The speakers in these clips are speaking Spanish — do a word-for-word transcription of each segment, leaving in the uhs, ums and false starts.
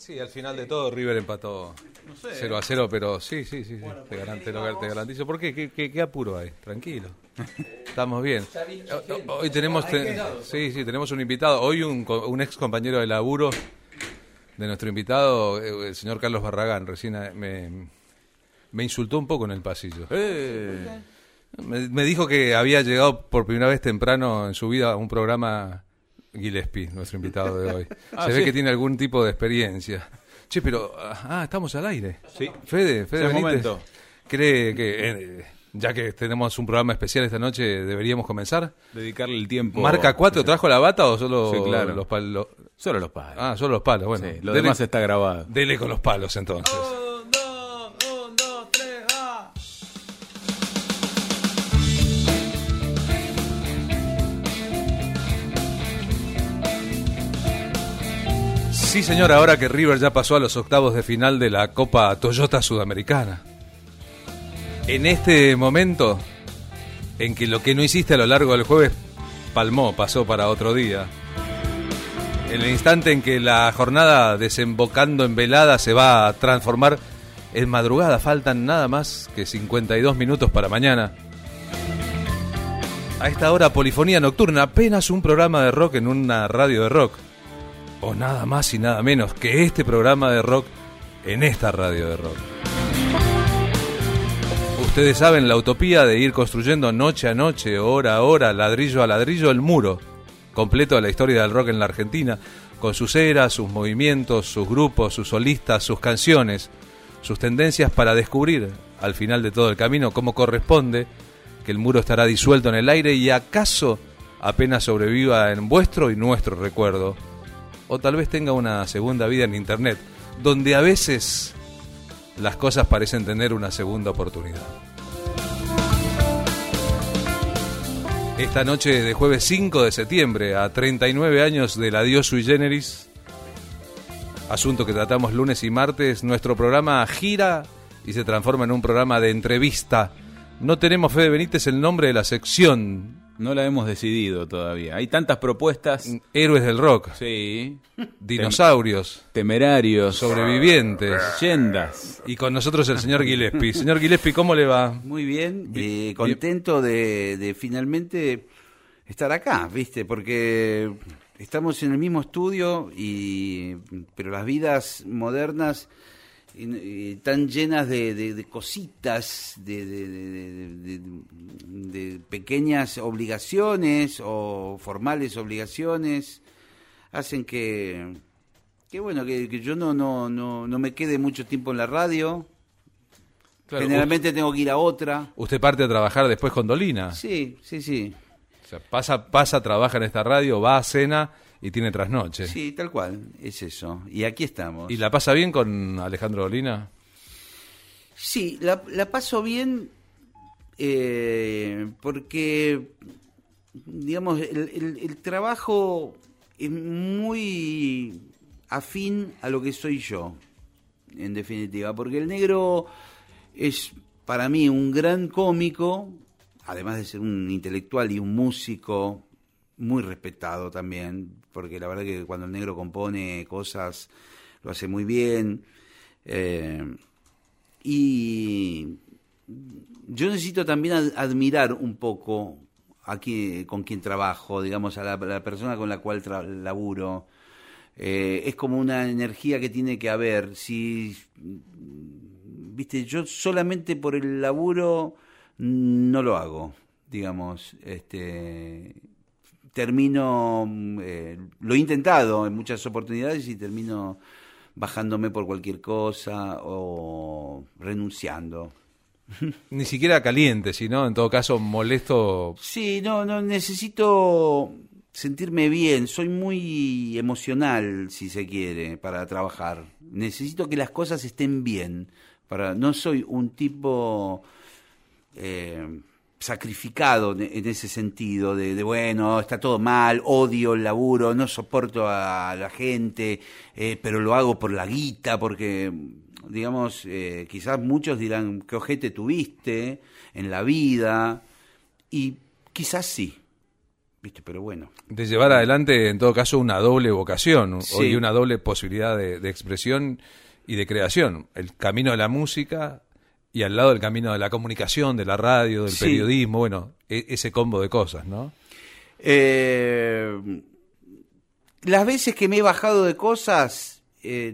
Sí, al final de todo River empató No sé. cero a cero, pero sí, sí, sí, sí. Bueno, te, pues, garan- te, lo- vamos. te garantizo. ¿Por qué? ¿Qué, qué, qué apuro hay? Tranquilo. Estamos bien. Ya vi- Ho- Hoy tenemos Hay te- que- sí, sí, tenemos un invitado. Hoy un, co- un ex compañero de laburo de nuestro invitado, eh, el señor Carlos Barragán, recién eh, me, me insultó un poco en el pasillo. Eh, Me, me dijo que había llegado por primera vez temprano en su vida a un programa Gillespie, nuestro invitado de hoy. Ah, Se ve ¿sí? que tiene algún tipo de experiencia. Che, pero... Ah, estamos al aire. Sí. Fede, Fede Es el Benítez, momento. ¿cree que, eh, ya que tenemos un programa especial esta noche, deberíamos comenzar? Dedicarle el tiempo. ¿Marca cuatro trajo la bata o solo Sí, claro. los palos? Solo los padres. Ah, solo los palos, bueno. Sí, lo dele, demás está grabado. dele con los palos entonces. Un, dos, un, dos, tres, ah. Sí, señor, ahora que River ya pasó a los octavos de final de la Copa Toyota Sudamericana. En este momento en que lo que no hiciste a lo largo del jueves palmó, pasó para otro día. En el instante en que la jornada desembocando en velada se va a transformar en madrugada, faltan nada más que cincuenta y dos minutos para mañana. A esta hora, Polifonía Nocturna, apenas un programa de rock en una radio de rock. O nada más y nada menos que este programa de rock en esta radio de rock. Ustedes saben la utopía de ir construyendo noche a noche, hora a hora, ladrillo a ladrillo, el muro completo de la historia del rock en la Argentina, con sus eras, sus movimientos, sus grupos, sus solistas, sus canciones, sus tendencias, para descubrir al final de todo el camino cómo corresponde, que el muro estará disuelto en el aire y acaso apenas sobreviva en vuestro y nuestro recuerdo. O tal vez tenga una segunda vida en internet, donde a veces las cosas parecen tener una segunda oportunidad. Esta noche de jueves cinco de septiembre, a treinta y nueve años del adiós sui generis, asunto que tratamos lunes y martes, nuestro programa gira y se transforma en un programa de entrevista. No tenemos, Fede Benítez, el nombre de la sección. No la hemos decidido todavía. Hay tantas propuestas. Héroes del rock, Sí. dinosaurios, Temerarios. sobrevivientes. Leyendas. Y con nosotros el señor Gillespie. Señor Gillespie, ¿cómo le va? Muy bien, Bi- eh, contento de, de finalmente estar acá, ¿viste? Porque estamos en el mismo estudio, y pero las vidas modernas y, y tan llenas de, de, de cositas, de, de, de, de- de pequeñas obligaciones o formales obligaciones, hacen que, que bueno, que, que yo no, no, no, no me quede mucho tiempo en la radio. Claro, Generalmente tengo que ir a otra. Usted parte a trabajar después con Dolina. Sí, sí, sí. O sea, pasa, pasa, trabaja en esta radio, va a cena y tiene trasnoche. Sí, tal cual, es eso. Y aquí estamos. ¿Y la pasa bien con Alejandro Dolina? Sí, la, la paso bien eh, porque, digamos, el, el- el trabajo es muy afín a lo que soy yo, en definitiva, porque el negro es para mí un gran cómico, además de ser un intelectual y un músico muy respetado también, porque la verdad que cuando el negro compone cosas lo hace muy bien. eh, y yo necesito también ad- admirar un poco aquí con quien trabajo, digamos, a la, a la persona con la cual tra- laburo. Eh, es como una energía que tiene que haber. Si, viste, yo solamente por el laburo no lo hago, digamos. Este, termino, eh, lo he intentado en muchas oportunidades y termino bajándome por cualquier cosa o renunciando. Ni siquiera caliente, sino en todo caso molesto. Sí, no, no, necesito sentirme bien, soy muy emocional, si se quiere, para trabajar. Necesito que las cosas estén bien. Para, no soy un tipo eh, sacrificado en, en ese sentido, de, de bueno, está todo mal, odio el laburo, no soporto a la gente, eh, pero lo hago por la guita, porque, digamos, eh, quizás muchos dirán, ¿qué ojete tuviste en la vida? Y quizás sí, ¿viste? Pero bueno. De llevar adelante, en todo caso, una doble vocación Sí. y una doble posibilidad de, de expresión y de creación. El camino de la música y al lado el camino de la comunicación, de la radio, del Sí. periodismo, bueno, e- ese combo de cosas, ¿no? Eh, las veces que me he bajado de cosas eh,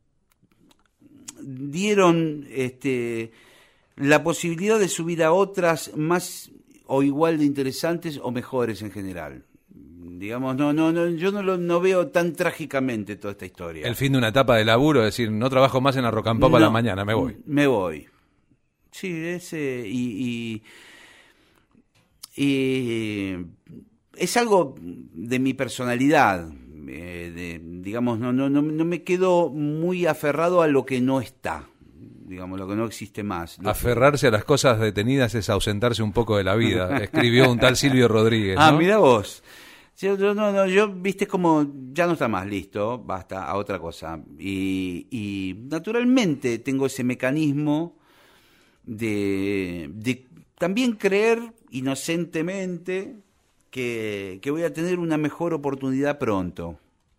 dieron este, la posibilidad de subir a otras más o igual de interesantes o mejores en general. Digamos, no, no, no, yo no lo no veo tan trágicamente toda esta historia. El fin de una etapa de laburo, es decir, no trabajo más en la Rock and Pop a la No, mañana, me voy. Me voy. Sí, ese y, y, y es algo de mi personalidad. Eh, de, digamos, no, no, no, no me quedo muy aferrado a lo que no está, digamos, lo que no existe más. Lo Aferrarse a las cosas detenidas es ausentarse un poco de la vida, escribió un tal Silvio Rodríguez, que... Ah, ¿no? mira vos. Yo, yo, no, no, yo, viste, como ya no está más, listo, basta, a otra cosa. Y, y naturalmente tengo ese mecanismo de, de también creer inocentemente que, que voy a tener una mejor oportunidad pronto.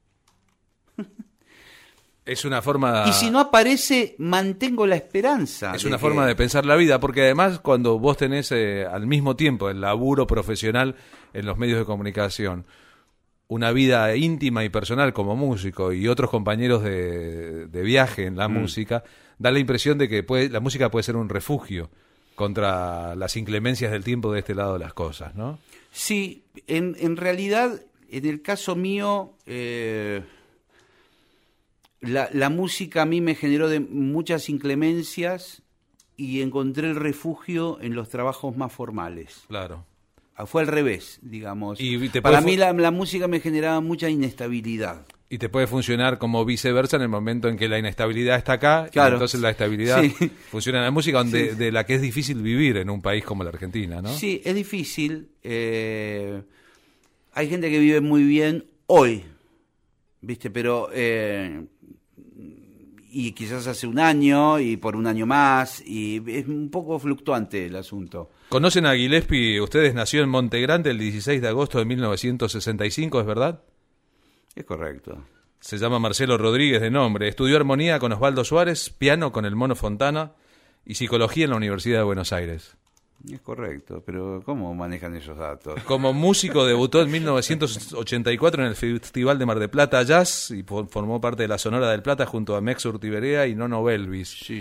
Es una forma... Y si no aparece, mantengo la esperanza. Es de una que- forma de pensar la vida, porque además cuando vos tenés eh, al mismo tiempo el laburo profesional en los medios de comunicación, una vida íntima y personal como músico y otros compañeros de, de viaje en la Mm. música, da la impresión de que puede, la música puede ser un refugio contra las inclemencias del tiempo de este lado de las cosas, ¿no? Sí, en, en realidad, en el caso mío, eh, la, la música a mí me generó de muchas inclemencias y encontré el refugio en los trabajos más formales. Claro. Ah, fue al revés, digamos. Y te Para puede mí fu- la, la música me generaba mucha inestabilidad. Y te puede funcionar como viceversa en el momento en que la inestabilidad está acá, Claro. y entonces la estabilidad Sí. funciona en la música, donde, Sí. de la que es difícil vivir en un país como la Argentina, ¿no? Sí, es difícil. eh, hay gente que vive muy bien hoy, ¿viste? Pero... eh, y quizás hace un año y por un año más, y es un poco fluctuante el asunto. ¿Conocen a Gillespie? Ustedes nació en Monte Grande el dieciséis de agosto de mil novecientos sesenta y cinco, ¿es verdad? Es correcto. Se llama Marcelo Rodríguez de nombre. Estudió armonía con Osvaldo Suárez, piano con el Mono Fontana y psicología en la Universidad de Buenos Aires. Es correcto, pero ¿cómo manejan esos datos? Como músico debutó en mil novecientos ochenta y cuatro en el Festival de Mar del Plata Jazz y fo- formó parte de la Sonora del Plata junto a Mex Urtiberea y Nono Belvis. Sí.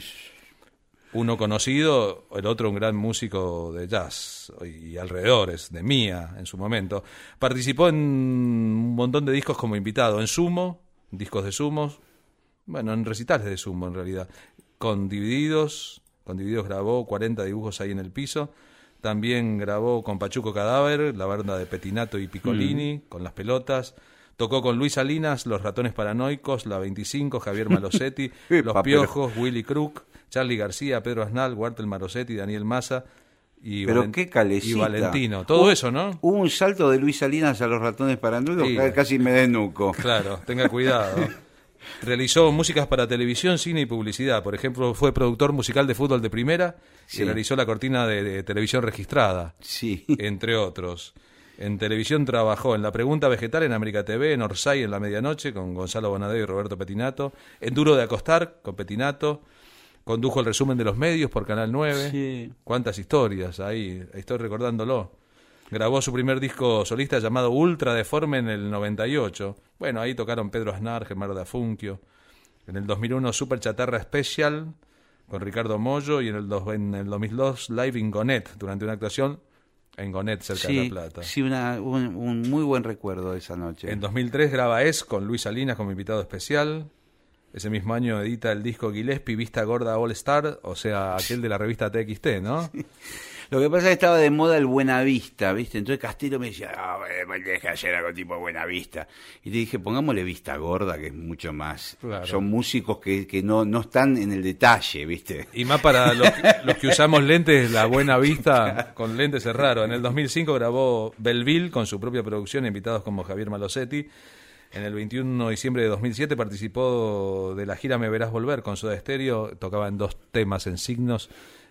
Uno conocido, el otro un gran músico de jazz y alrededores, de Mía en su momento. Participó en un montón de discos como invitado, en Sumo, discos de Sumos, bueno, en recitales de Sumo en realidad, con Divididos, con Divididos grabó cuarenta dibujos ahí en el piso. También grabó con Pachuco Cadáver, la banda de Petinato y Piccolini, con Las Pelotas. Tocó con Luis Salinas, Los Ratones Paranoicos, La veinticinco, Javier Malosetti, Los Epa, Piojos, Willy Crook, Charly García, Pedro Aznal, Walter Marosetti, Daniel Massa y, Pero Valen- qué calecita. y Valentino. Todo Hubo- eso, ¿no? Hubo un salto de Luis Salinas a los ratones paranoicos, Sí. ca- casi me desnuco. Claro, tenga cuidado. Realizó músicas para televisión, cine y publicidad. Por ejemplo, fue productor musical de fútbol de primera Sí. y realizó la cortina de, de televisión registrada, Sí. entre otros. En televisión trabajó en La Pregunta Vegetal en América T V, en Orsay en la medianoche con Gonzalo Bonadeo y Roberto Petinato, en Duro de Acostar con Petinato, condujo el resumen de los medios por Canal nueve. Sí. Cuántas historias ahí, estoy recordándolo. Grabó su primer disco solista llamado Ultra Deforme en el noventa y ocho. Bueno, ahí tocaron Pedro Aznar, Gemaro Dafunquio. En el dos mil uno Super Chatarra Special con Ricardo Mollo y en el, dos, en el dos mil dos Live in Gonet durante una actuación en Gonet cerca de Sí, La Plata. sí, una, un, un muy buen recuerdo de esa noche. En dos mil tres graba Es con Luis Salinas como invitado especial. Ese mismo año edita el disco Gillespie Vista Gorda All Star, o sea, aquel de la revista T X T, ¿no? Lo que pasa es que estaba de moda el Buenavista, ¿viste? Entonces Castelo me decía, ah, bueno, deja de hacer algo tipo Buenavista. Y le dije, pongámosle Vista Gorda, que es mucho más. Claro. Son músicos que, que no, no están en el detalle, ¿viste? Y más para los, los que usamos lentes, la buena vista, con lentes es raro. En el dos mil cinco grabó Belleville con su propia producción, invitados como Javier Malosetti. En el veintiuno de diciembre de dos mil siete participó de la gira Me Verás Volver con Soda Stereo. Tocaba en dos temas en Signos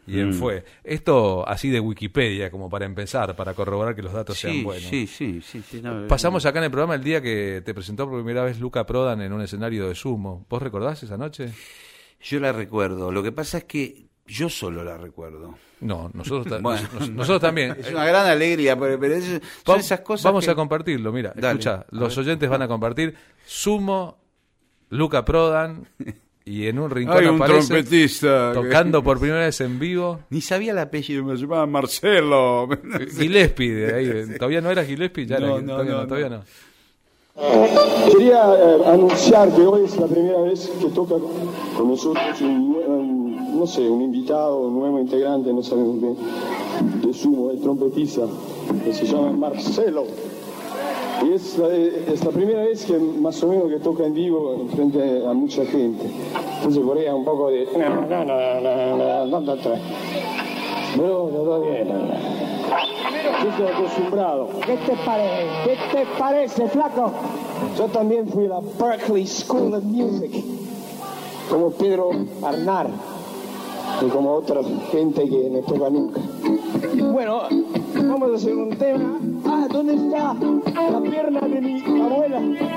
y en Mm. Fue. Esto así de Wikipedia, como para empezar, para corroborar que los datos Sí, sean buenos. sí, sí, sí, sí, no, Pasamos acá en el programa el día que te presentó por primera vez Luca Prodan en un escenario de sumo. ¿Vos recordás esa noche? Yo la recuerdo. Lo que pasa es que yo solo la recuerdo. No, nosotros, ta- Bueno. nos- nosotros también. Es una gran alegría, pero, pero es- son esas cosas. Vamos que- a compartirlo, mira, Dale, escucha, a los ver. oyentes van a compartir Sumo, Luca Prodan, y en un rincón Hay un aparece trompetista. que- tocando por primera vez en vivo Ni sabía el apellido. Me llamaba Marcelo. Gillespie, de ahí, todavía no era Gillespie, ya No, era, no, todavía no, no, todavía no. no. Quería eh, anunciar que hoy es la primera vez que toca con nosotros un, nue- un- no sé, un invitado, un nuevo integrante, no sabemos bien, de Sumo, el trompetista, que se llama Marcelo. Y es la, es la primera vez que más o menos que toca en vivo en frente a mucha gente. Entonces por ahí un poco de... No, no, no, no, no, no, no, no. No, no, no, bien. Yo estoy acostumbrado. ¿Qué te parece? ¿Qué te parece, flaco? Yo también fui a la Berklee School of Music, como Pedro Arnar, y como otra gente que no toca nunca. Bueno, vamos a hacer un tema. Ah, ¿dónde está la pierna de mi abuela?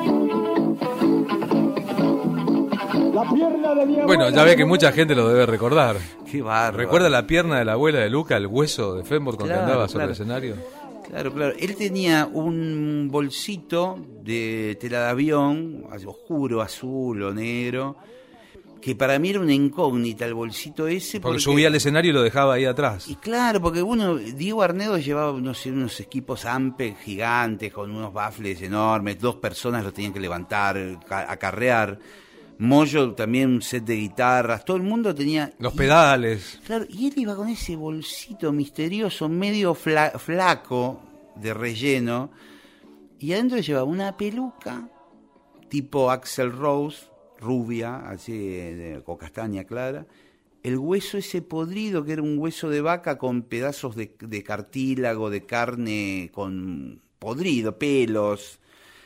La pierna de mi abuela. Bueno, ya ve que mucha gente lo debe recordar. Qué bárbaro. ¿Recuerda la pierna de la abuela de Luca, el hueso de fémur con Claro, que andaba sobre claro. el escenario? Claro, claro. Él tenía un bolsito de tela de avión, oscuro, azul o negro, que para mí era una incógnita el bolsito ese. Porque subía al escenario y lo dejaba ahí atrás. Y claro, porque uno, Diego Arnedo llevaba, no sé, unos equipos Ampeg gigantes con unos baffles enormes, dos personas lo tenían que levantar, ca- acarrear. Moyo también un set de guitarras, todo el mundo tenía... Los y- pedales. Claro, y él iba con ese bolsito misterioso, medio fla- flaco, de relleno, y adentro llevaba una peluca, tipo Axl Rose, rubia, así, de, con castaña clara, el hueso ese podrido, que era un hueso de vaca con pedazos de, de cartílago, de carne, con podrido, pelos,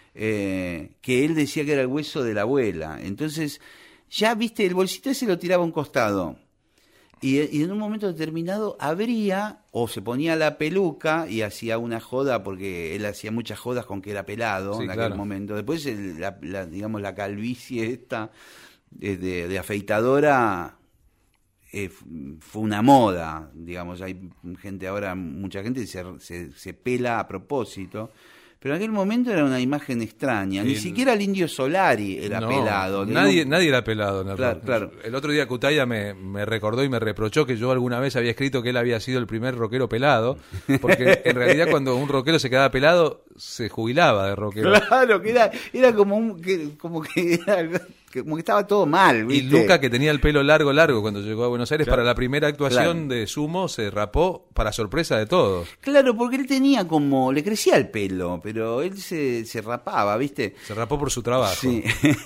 eh, que él decía que era el hueso de la abuela. Entonces, ya, viste, el bolsito ese lo tiraba a un costado. Y, y en un momento determinado abría o se ponía la peluca y hacía una joda, porque él hacía muchas jodas con que era pelado Sí, en aquel claro. momento. Después, el- la, la- digamos, la calvicie esta eh, de, de afeitadora eh, f- fue una moda, digamos. Hay gente ahora, mucha gente se, se, se pela a propósito. Pero en aquel momento era una imagen extraña. Ni Sí. siquiera el Indio Solari era No, pelado. Nadie, No- nadie era pelado en el Claro, rock. claro. El otro día Cutaya me, me recordó y me reprochó que yo alguna vez había escrito que él había sido el primer rockero pelado, porque en realidad cuando un rockero se quedaba pelado, se jubilaba de rockero. Claro, que era, era como un, que, como que era- que- como que estaba todo mal, Y ¿viste? Luca, que tenía el pelo largo, largo, cuando llegó a Buenos Aires, Claro. para la primera actuación Claro. de Sumo, se rapó para sorpresa de todos. Claro, porque él tenía como, le crecía el pelo, pero él se, se rapaba, ¿viste? Se rapó por su trabajo. Sí.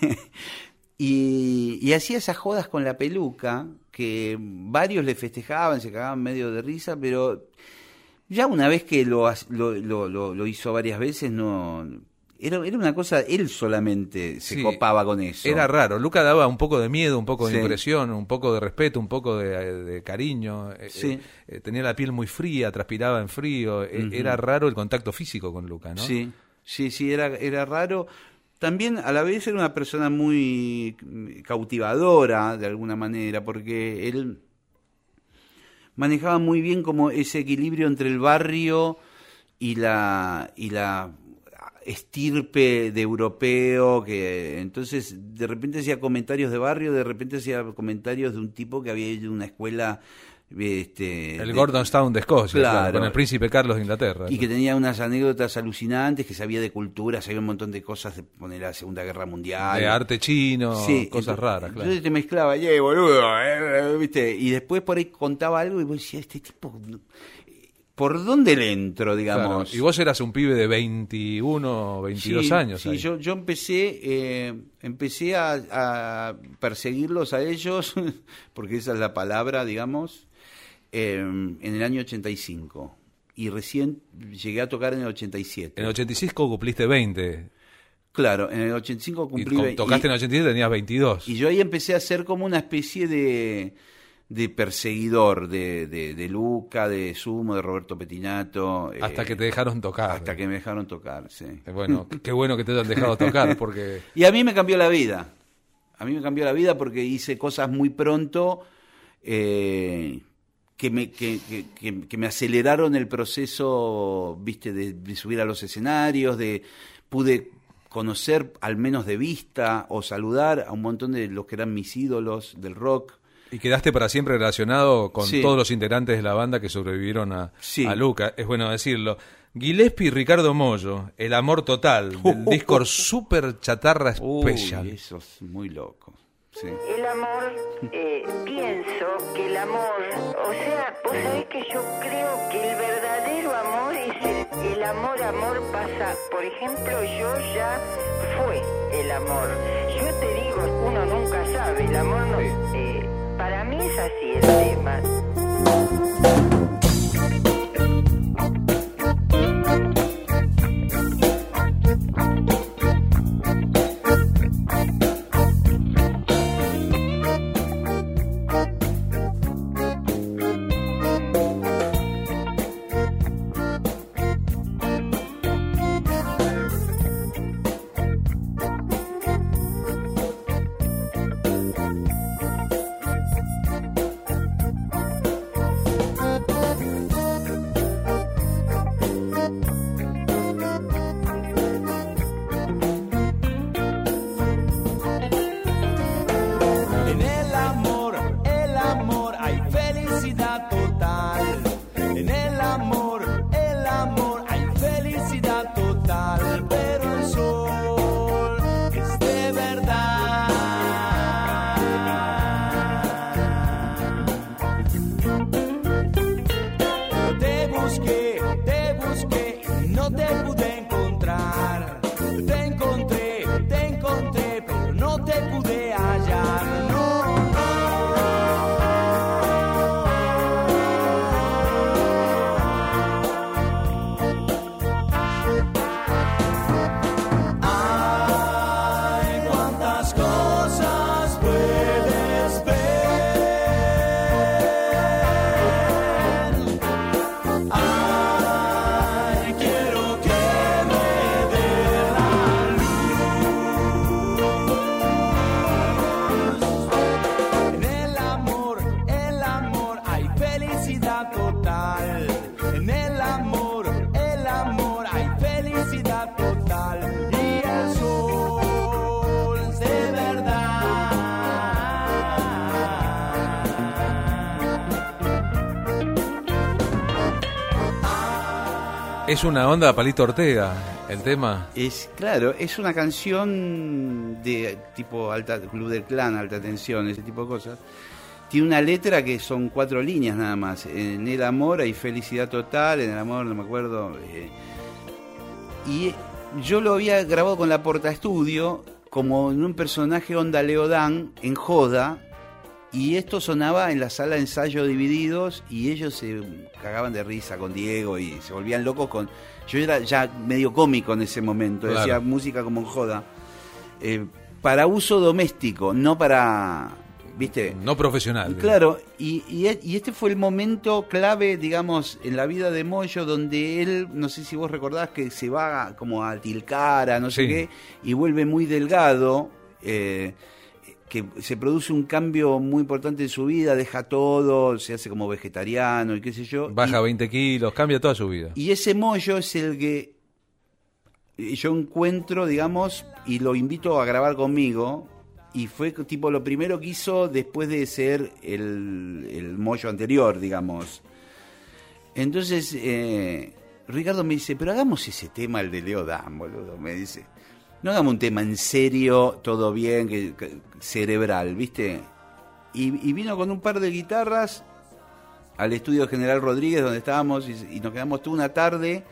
y, y hacía esas jodas con la peluca, que varios le festejaban, se cagaban medio de risa, pero ya una vez que lo, ha- lo, lo, lo- lo hizo varias veces, no... Era, era una cosa, él solamente se Sí, copaba con eso. Era raro. Luca daba un poco de miedo, un poco de Sí. impresión, un poco de respeto, un poco de, de cariño. Eh, Sí. eh, tenía la piel muy fría, transpiraba en frío. Eh, Ujú. Era raro el contacto físico con Luca, ¿no? Sí, sí, sí, era, era raro. También a la vez era una persona muy cautivadora, de alguna manera, porque él manejaba muy bien como ese equilibrio entre el barrio y la, y la estirpe de europeo, que entonces de repente hacía comentarios de barrio, de repente hacía comentarios de un tipo que había ido a una escuela... Este, El de- Gordonstown de Escocia, Claro. claro, con el príncipe Carlos de Inglaterra. y ¿no? que tenía unas anécdotas alucinantes, que sabía de cultura, sabía un montón de cosas de poner la Segunda Guerra Mundial. De arte chino, Sí, cosas entonces- raras, claro. Entonces te mezclaba, ye, boludo, eh, eh", ¿viste? Y después por ahí contaba algo y vos decías, este tipo, ¿por dónde le entro, Claro. digamos? Y vos eras un pibe de veintiuno, veintidós Sí, años. Sí, ahí. yo, yo empecé, eh, empecé a, a perseguirlos a ellos, porque esa es la palabra, digamos, eh, en el año ochenta y cinco. Y recién llegué a tocar en el ochenta y siete. En el ochenta y cinco cumpliste veinte. Claro, en el ochenta y cinco Y cumplí... con- ve- tocaste y- en el ochenta y siete tenías veintidós. Y yo ahí empecé a hacer como una especie de, de perseguidor de, de, de Luca, de Sumo, de Roberto Pettinato. Hasta eh, que te dejaron tocar. Hasta que me dejaron tocar, sí. Bueno, qué bueno que te hayan dejado tocar, porque... Y a mí me cambió la vida. A mí me cambió la vida porque hice cosas muy pronto eh, que, me, que, que, que, que me aceleraron el proceso, viste, de, de subir a los escenarios, de pude conocer, al menos de vista, o saludar a un montón de los que eran mis ídolos del rock. Y quedaste para siempre relacionado con Sí. todos los integrantes de la banda que sobrevivieron a, Sí. a Luca, es bueno decirlo. Gillespie y Ricardo Mollo, El amor total, del disco Super Chatarra Special. Uy, eso es muy loco. Sí. El amor, eh, pienso que el amor, o sea, vos sabés que yo creo que el verdadero amor es el, el amor, amor pasa. Por ejemplo, yo ya fue el amor. Yo te digo, uno nunca sabe, el amor no... Eh, para mí es así el tema. En el amor, el amor hay felicidad total. En el amor, el amor hay felicidad total. Pero el sol es de verdad. Te busqué, te busqué y no te pude encontrar. Te encontré, te encontré, pero no te pude hallar. No, ay, cuántas cosas puedes ver. Ay, quiero que me dé la luz. En el amor, el amor hay felicidad total. En el amor, el amor hay felicidad total. Y el sol es de verdad. Es una onda Palito Ortega, el tema. Es, claro, es una canción de tipo alta, Club del Clan, alta tensión, ese tipo de cosas. Tiene una letra que son cuatro líneas nada más. En el amor hay felicidad total, en el amor no me acuerdo. eh. Y yo lo había grabado con la Porta Estudio, como en un personaje onda Leodán, en joda. Y esto sonaba en la sala de ensayo Divididos y ellos se cagaban de risa con Diego y se volvían locos con... Yo era ya medio cómico en ese momento, Claro. decía música como en joda. Eh, para uso doméstico, no para... ¿Viste? No profesional. Claro, y, y, e- y este fue el momento clave, digamos, en la vida de Mollo, donde él, no sé si vos recordás, que se va como a Tilcara, no sé Sí. qué, y vuelve muy delgado, eh, que se produce un cambio muy importante en su vida, deja todo, se hace como vegetariano y qué sé yo. Baja y, veinte kilos, cambia toda su vida. y ese Mollo es el que yo encuentro, digamos, y lo invito a grabar conmigo. Y fue tipo lo primero que hizo después de ser el, el Mollo anterior, digamos. Entonces, eh, Ricardo me dice, pero hagamos ese tema, el de Leodán, boludo. Me dice, no hagamos un tema en serio, todo bien, que, que- cerebral, ¿viste? Y, y vino con un par de guitarras al estudio General Rodríguez, donde estábamos, y, y nos quedamos toda una tarde.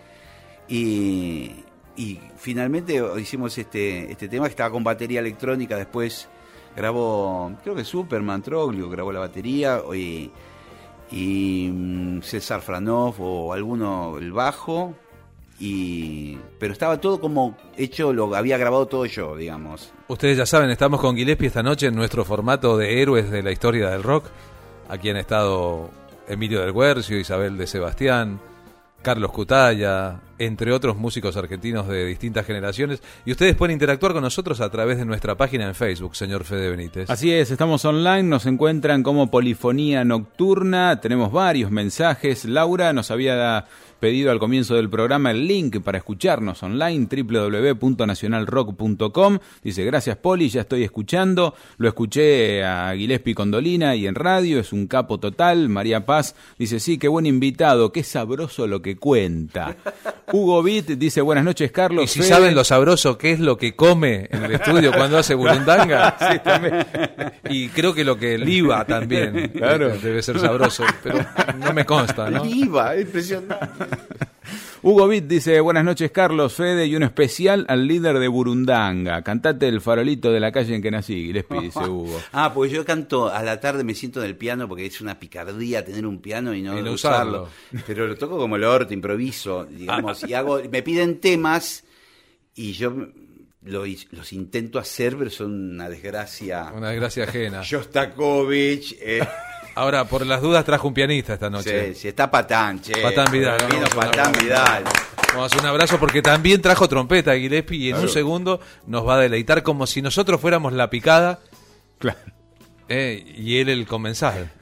Y, y finalmente hicimos este, este tema que estaba con batería electrónica. Después grabó, creo que Superman Troglio grabó la batería, y, y mm, César Franov o alguno el bajo. Y, pero estaba todo como hecho, lo había grabado todo yo, digamos. Ustedes ya saben, estamos con Gillespie esta noche en nuestro formato de héroes de la historia del rock. Aquí han estado Emilio del Guercio, Isabel de Sebastián, Carlos Cutaya, entre otros músicos argentinos de distintas generaciones. Y ustedes pueden interactuar con nosotros a través de nuestra página en Facebook, señor Fede Benítez. Así es, estamos online, nos encuentran como Polifonía Nocturna, tenemos varios mensajes. Laura nos había pedido al comienzo del programa el link para escucharnos online, doble u doble u doble u punto nacional rock punto com. Dice, gracias Poli, ya estoy escuchando. Lo escuché a Gillespie Condolina y en radio, es un capo total. María Paz dice, sí, qué buen invitado, qué sabroso lo que cuenta. Hugo Vitt dice, buenas noches Carlos. Y si Fede... saben lo sabroso que es lo que come en el estudio cuando hace burundanga. Sí, también. Y creo que lo que liba también, claro, debe ser sabroso, pero no me consta, ¿no? Liba, impresionante. Hugo Vitt dice, buenas noches Carlos, Fede, y un especial al líder de Burundanga. Cantate el farolito de la calle en que nací, Gillespie, dice Hugo. Ah, pues yo canto a la tarde, me siento en el piano porque es una picardía tener un piano y no, y no usarlo. usarlo. Pero lo toco como el orto, improviso, digamos, y hago, me piden temas y yo lo, los intento hacer, pero son una desgracia. Una desgracia ajena. Shostakovich, eh. Ahora, por las dudas, trajo un pianista esta noche. Sí, sí, está Patán, che. Patán Vidal. Vino Patán Vidal. Vamos a hacer un abrazo porque también trajo trompeta Gillespie y en claro. un segundo nos va a deleitar como si nosotros fuéramos la picada, claro. eh, y él el comensal.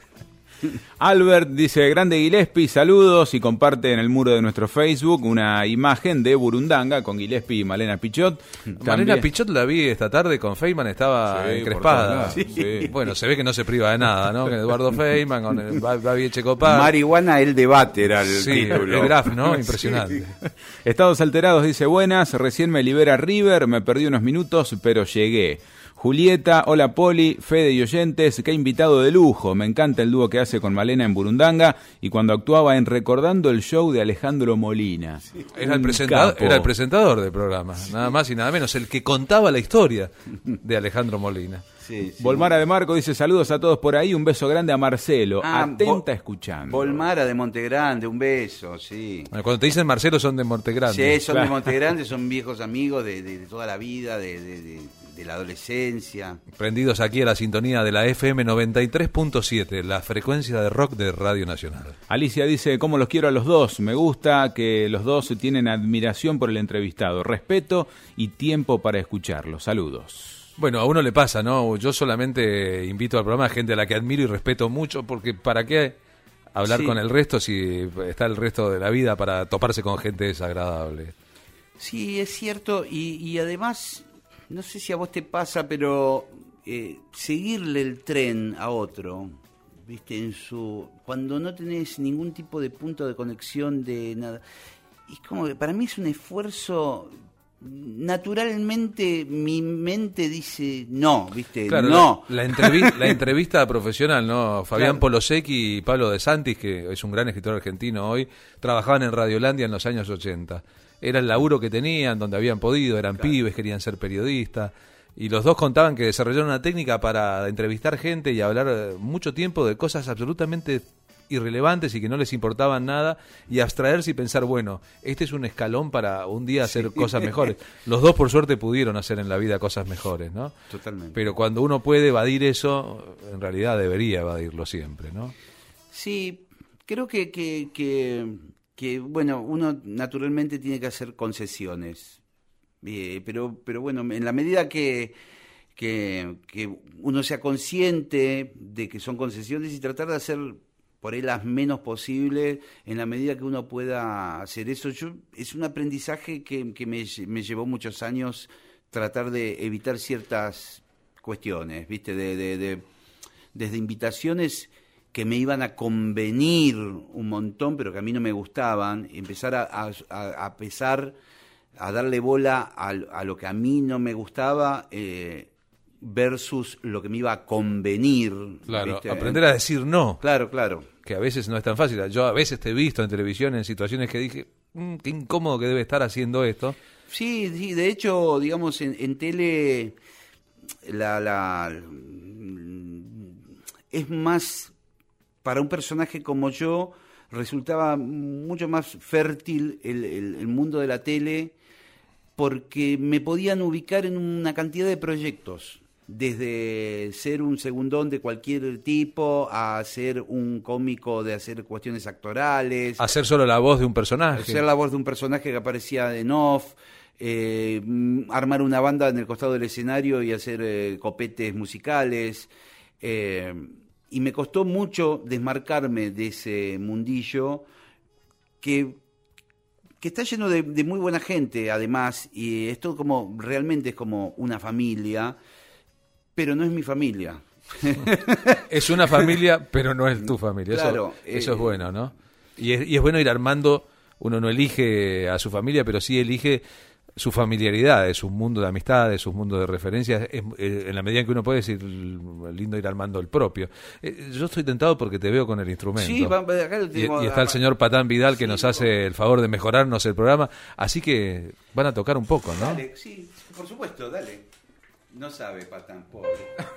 Albert dice, grande Gillespie, saludos, y comparte en el muro de nuestro Facebook una imagen de Burundanga con Gillespie y Malena Pichot. Malena También... Pichot la vi esta tarde con Feynman, estaba sí, encrespada. Sí. Sí. Bueno, se ve que no se priva de nada, ¿no? Con Eduardo Feynman, con el Babi Echecopar. Marihuana, el debate era el sí, título. El graf, ¿no? Impresionante. Sí. Estados Alterados dice, buenas, recién me libera River, me perdí unos minutos, pero llegué. Julieta, hola Poli, Fede y oyentes, qué invitado de lujo, me encanta el dúo que hace con Malena en Burundanga y cuando actuaba en Recordando el Show de Alejandro Molina. Sí, era, el presentador, era el presentador del programa, nada más y nada menos, el que contaba la historia de Alejandro Molina. Sí, sí. Volmara de Marco dice, saludos a todos por ahí, un beso grande a Marcelo, ah, atenta escuchando. Volmara de Montegrande, un beso, sí. Bueno, cuando te dicen Marcelo son de Montegrande. Sí, son claro. de Montegrande, son viejos amigos de, de, de toda la vida, de... de, de... de la adolescencia. Prendidos aquí a la sintonía de la F M noventa y tres punto siete, la frecuencia de rock de Radio Nacional. Alicia dice, cómo los quiero a los dos, me gusta que los dos tienen admiración por el entrevistado, respeto y tiempo para escucharlo, saludos. Bueno, a uno le pasa, ¿no? Yo solamente invito al programa a gente a la que admiro y respeto mucho, porque ¿para qué hablar sí. con el resto si está el resto de la vida para toparse con gente desagradable? Sí, es cierto, y, y además... No sé si a vos te pasa, pero eh, seguirle el tren a otro, viste, en su cuando no tenés ningún tipo de punto de conexión de nada, es como que para mí es un esfuerzo. Naturalmente mi mente dice no, viste, claro, no. La, la, entrevista, la entrevista profesional, ¿no? Fabián claro. Polosecchi y Pablo De Santis, que es un gran escritor argentino hoy, trabajaban en Radiolandia en los años ochenta. Era el laburo que tenían, donde habían podido, eran claro. pibes, querían ser periodistas, y los dos contaban que desarrollaron una técnica para entrevistar gente y hablar mucho tiempo de cosas absolutamente irrelevantes y que no les importaban nada, y abstraerse y pensar, bueno, este es un escalón para un día hacer sí. cosas mejores. Los dos, por suerte, pudieron hacer en la vida cosas mejores, ¿no? Totalmente. Pero cuando uno puede evadir eso, en realidad debería evadirlo siempre, ¿no? Sí, creo que... que, que... que bueno, uno naturalmente tiene que hacer concesiones, eh, pero pero bueno, en la medida que, que que uno sea consciente de que son concesiones y tratar de hacer por él las menos posible, en la medida que uno pueda hacer eso, yo es un aprendizaje que, que me, me llevó muchos años tratar de evitar ciertas cuestiones, viste, de, de, de desde invitaciones que me iban a convenir un montón, pero que a mí no me gustaban, empezar a, a, a pesar, a darle bola a, a lo que a mí no me gustaba, eh, versus lo que me iba a convenir. Claro, ¿viste? Aprender a decir no. Claro, claro. Que a veces no es tan fácil. Yo a veces te he visto en televisión en situaciones que dije, mmm, qué incómodo que debe estar haciendo esto. Sí, sí, de hecho, digamos, en, en tele la, la es más... Para un personaje como yo resultaba mucho más fértil el, el, el mundo de la tele porque me podían ubicar en una cantidad de proyectos, desde ser un segundón de cualquier tipo a ser un cómico de hacer cuestiones actorales. Hacer solo la voz de un personaje. Hacer la voz de un personaje que aparecía en off. Eh, armar una banda en el costado del escenario y hacer eh, copetes musicales. Eh, y me costó mucho desmarcarme de ese mundillo que, que está lleno de, de muy buena gente, además, y esto como realmente es como una familia, pero no es mi familia. Es una familia, pero no es tu familia. Claro, eso, eso eh, es bueno, ¿no? Y es, y es bueno ir armando, uno no elige a su familia, pero sí elige su familiaridad, su mundo de amistades, su mundo de referencias, es, eh, en la medida en que uno puede, es ir, lindo ir armando el propio. Eh, yo estoy tentado porque te veo con el instrumento. Sí, va, acá lo y, tengo, y está el señor Patán Vidal que sí, nos hace el favor de mejorarnos el programa, así que van a tocar un poco, ¿no? Dale, sí, por supuesto, dale. No sabe, Patán, pobre.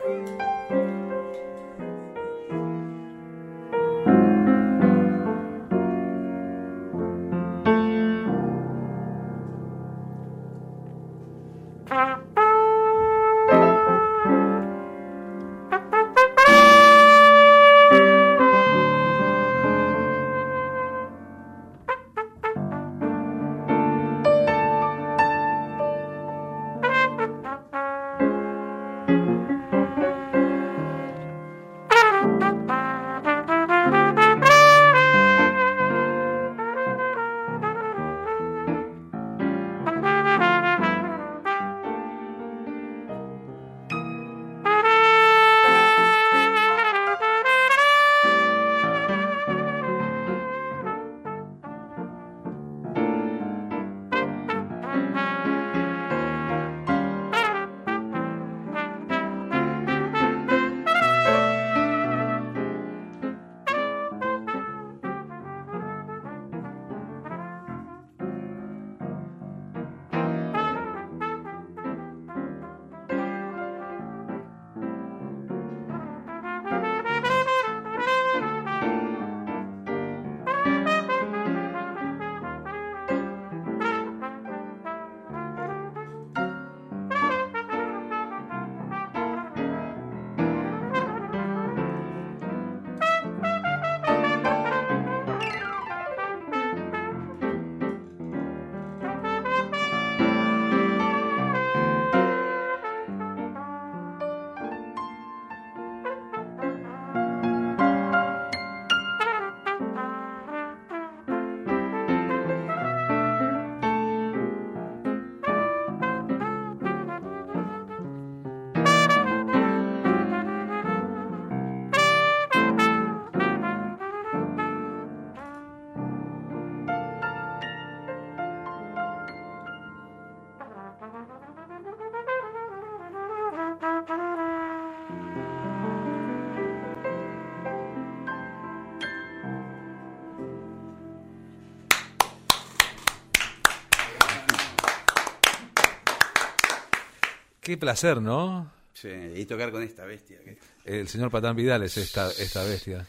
Qué placer, ¿no? Sí, y tocar con esta bestia. Que El señor Patán Vidal es esta, esta bestia.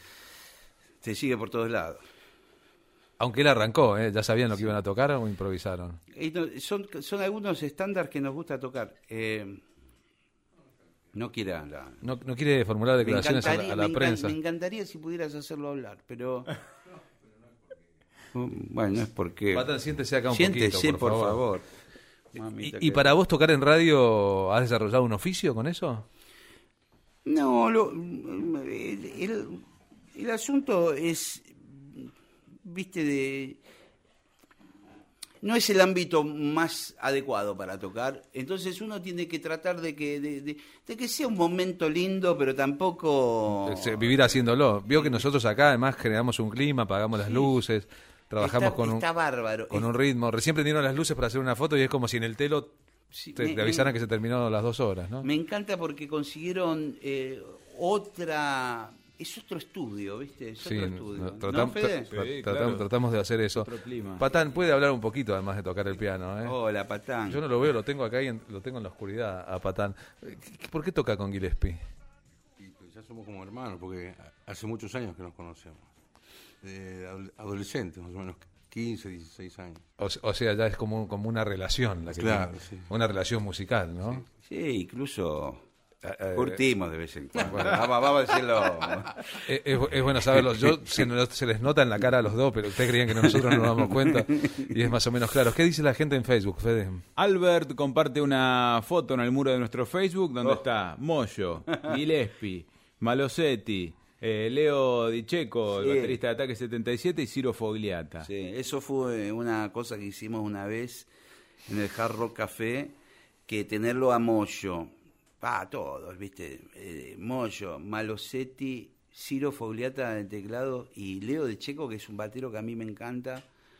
te sigue por todos lados. Aunque él arrancó, ¿eh? ¿Ya sabían lo que iban a tocar o improvisaron? Y no, son, son algunos estándares que nos gusta tocar. Eh, no quiera la... No, no quiere formular declaraciones a la, a la me prensa. Me encantaría si pudieras hacerlo hablar, pero... Bueno, no es porque... Patán, siéntese acá un Siéntese, poquito, por, por favor. favor. ¿Y, Mamita, y que- para vos tocar en radio, has desarrollado un oficio con eso? No, lo, el, el, el asunto es, viste, de... No es el ámbito más adecuado para tocar, entonces uno tiene que tratar de que de, de, de que sea un momento lindo, pero tampoco... Eh, Vivir haciéndolo. Vio que nosotros acá además generamos un clima, apagamos las Sí. luces, trabajamos está, con, un, está bárbaro. con Es- un ritmo. Recién prendieron las luces para hacer una foto y es como si en el telo sí, te, me- te avisaran me- que se terminó las dos horas, ¿no? Me encanta porque consiguieron eh, otra... Es otro estudio, ¿viste? Es Sí, otro estudio. no, ¿No, tratam- Fede? tra- tra- Sí, tratam- claro. tratamos de hacer eso. Otro clima. Patán puede hablar un poquito además de tocar el piano, ¿eh? Hola, Patán. Yo no lo veo, lo tengo acá y en- lo tengo en la oscuridad a Patán. Eh, ¿Por qué toca con Gillespie? Y pues ya somos como hermanos, porque hace muchos años que nos conocemos. De adol- adolescentes, más o menos quince, dieciséis años. O, se- o sea, ya es como, como una relación, la que Claro, tienen. sí. Una relación musical, ¿no? Sí, incluso Eh, Curtimos de vez en cuando. Bueno, vamos, vamos a decirlo. Es, es, es bueno saberlo. Yo se, no- se les nota en la cara a los dos, pero ustedes creían que nosotros no nos damos cuenta. Y es más o menos claro. ¿Qué dice la gente en Facebook, Fede? Albert comparte una foto en el muro de nuestro Facebook donde Oh. está Moyo, Gillespie, Malosetti, eh, Leo Di Checo, el Sí. baterista de Ataque setenta y siete, y Ciro Fogliata. Sí, eso fue una cosa que hicimos una vez en el Hard Rock Café, que tenerlo a Moyo, a todos, ¿viste? Eh, Moyo, Malosetti, Ciro Fogliata en el teclado y Leo de Checo, que es un batero que a mí me encanta.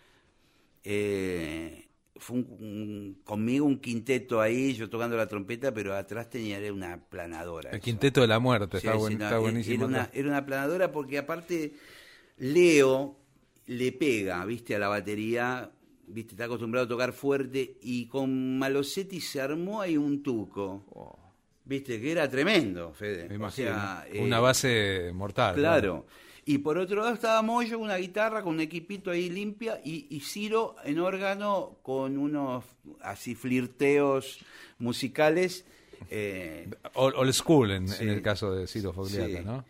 Eh, fue un- un- conmigo un quinteto ahí, yo tocando la trompeta, pero atrás tenía era una planadora. El eso. Quinteto de la Muerte. Sí, Está, sí, buen- no, está e- buenísimo. Era una, era una planadora porque aparte Leo le pega, viste, a la batería, viste, está acostumbrado a tocar fuerte y con Malosetti se armó ahí un tuco, viste, que era tremendo, Fede. Me O imagino. sea, eh, Una base mortal. Claro. Y por otro lado estaba Moyo, una guitarra con un equipito ahí limpia, y, y Ciro en órgano con unos así flirteos musicales. eh, ¿no? Old, old school en, Sí. en el caso de Ciro Fogliata, Sí. ¿no?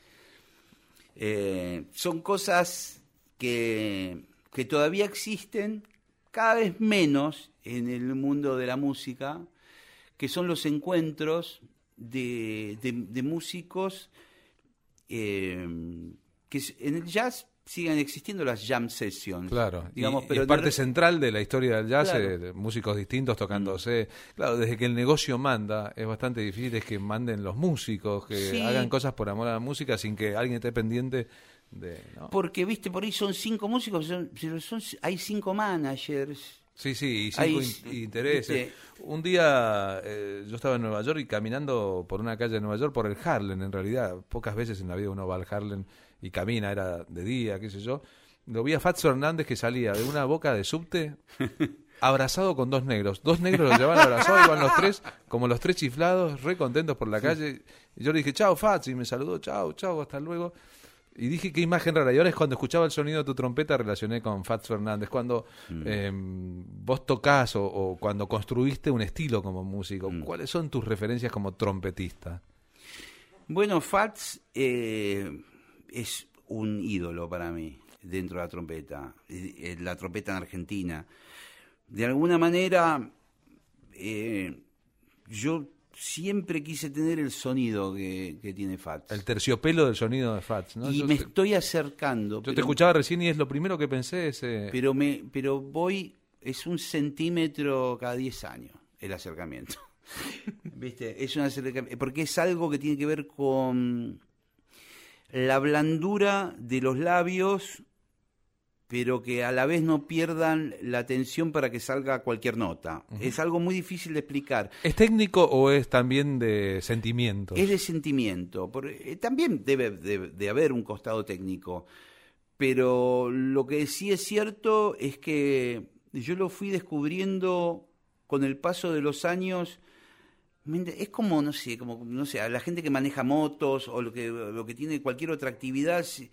Eh, son cosas que, que todavía existen, cada vez menos en el mundo de la música, que son los encuentros de, de, de músicos eh, que s- en el jazz siguen existiendo las jam sessions. Claro, digamos, y, y pero es de parte re- central de la historia del jazz, Claro. eh, de músicos distintos tocándose. Claro, desde que el negocio manda, es bastante difícil es que manden los músicos, que Sí. hagan cosas por amor a la música sin que alguien esté pendiente de... ¿no? Porque, viste, por ahí son cinco músicos, son, pero son, hay cinco managers. Sí, sí, y cinco Hay, in- intereses. viste. Un día eh, yo estaba en Nueva York y caminando por una calle de Nueva York, por el Harlem, en realidad, pocas veces en la vida uno va al Harlem y camina, era de día, qué sé yo. Lo vi a Fatso Hernández que salía de una boca de subte abrazado con dos negros. Dos negros lo llevaban abrazados, iban los tres, como los tres chiflados, re contentos por la calle. Y yo le dije, chao, Fatso, y me saludó, chao, chao, hasta luego. Y dije, qué imagen rara. Y ahora es cuando escuchaba el sonido de tu trompeta, relacioné con Fats Fernández. Cuando eh, vos tocás o, o cuando construiste un estilo como músico, ¿cuáles son tus referencias como trompetista? Bueno, Fats eh, es un ídolo para mí dentro de la trompeta, eh, eh, la trompeta en Argentina. De alguna manera, eh, yo siempre quise tener el sonido que, que tiene Fats. El terciopelo del sonido de Fats, ¿no? y Yo me te- estoy acercando. Yo pero, te escuchaba recién y es lo primero que pensé. Ese... Pero, me, pero voy, es un centímetro cada diez años el acercamiento. ¿Viste? Es un acercamiento, porque es algo que tiene que ver con la blandura de los labios, pero que a la vez no pierdan la tensión para que salga cualquier nota. Es algo muy difícil de explicar. ¿Es técnico o es también de sentimientos? Es de sentimiento. Por- eh, también debe de, de haber un costado técnico. Pero lo que sí es cierto es que yo lo fui descubriendo con el paso de los años. Me ent- Es como, no sé, como, no sé, a la gente que maneja motos o lo que, lo que tiene cualquier otra actividad, si-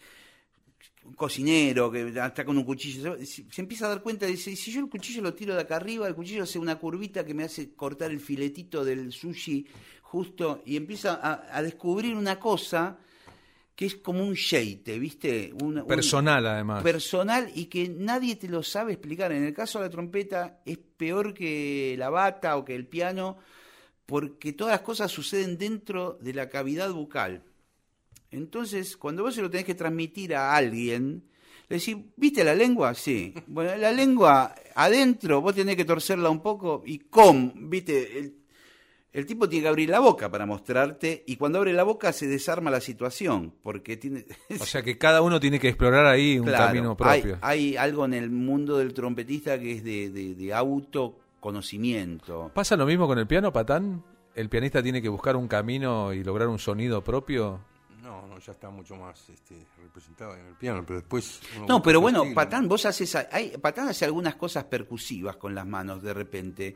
un cocinero que está con un cuchillo, se, se empieza a dar cuenta, dice, si yo el cuchillo lo tiro de acá arriba, el cuchillo hace una curvita que me hace cortar el filetito del sushi justo, y empieza a, a descubrir una cosa que es como un sheite, ¿viste? Un- un- Personal, además. personal y que nadie te lo sabe explicar. En el caso de la trompeta es peor que la bata o que el piano, porque todas las cosas suceden dentro de la cavidad bucal. Entonces, cuando vos se lo tenés que transmitir a alguien, le decís, ¿viste la lengua? Sí. Bueno, la lengua adentro, vos tenés que torcerla un poco y ¿cómo? ¿Viste? El, el tipo tiene que abrir la boca para mostrarte y cuando abre la boca se desarma la situación, porque tiene... O sea que cada uno tiene que explorar ahí un Claro, camino hay, propio. hay algo en el mundo del trompetista que es de, de, de autoconocimiento. ¿Pasa lo mismo con el piano, Patán? ¿El pianista tiene que buscar un camino y lograr un sonido propio? No, no, ya está mucho más este, representado en el piano, pero después... uno No, busca pero su bueno, estilo, Patán, ¿no? vos haces, hay, Patán hace algunas cosas percusivas con las manos de repente,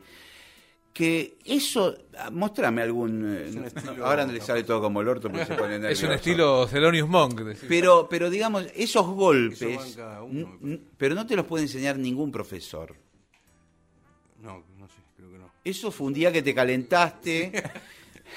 que eso, ah, mostrame algún, eh, Es un no, estilo- ahora no le sale todo como el orto porque se pone nervioso. Es un estilo Thelonious Monk. decís. Pero, pero digamos, esos golpes, Eso van cada uno, n- me parece. n- pero no te los puede enseñar ningún profesor. No, no sé, creo que no. Eso fue un día que te calentaste.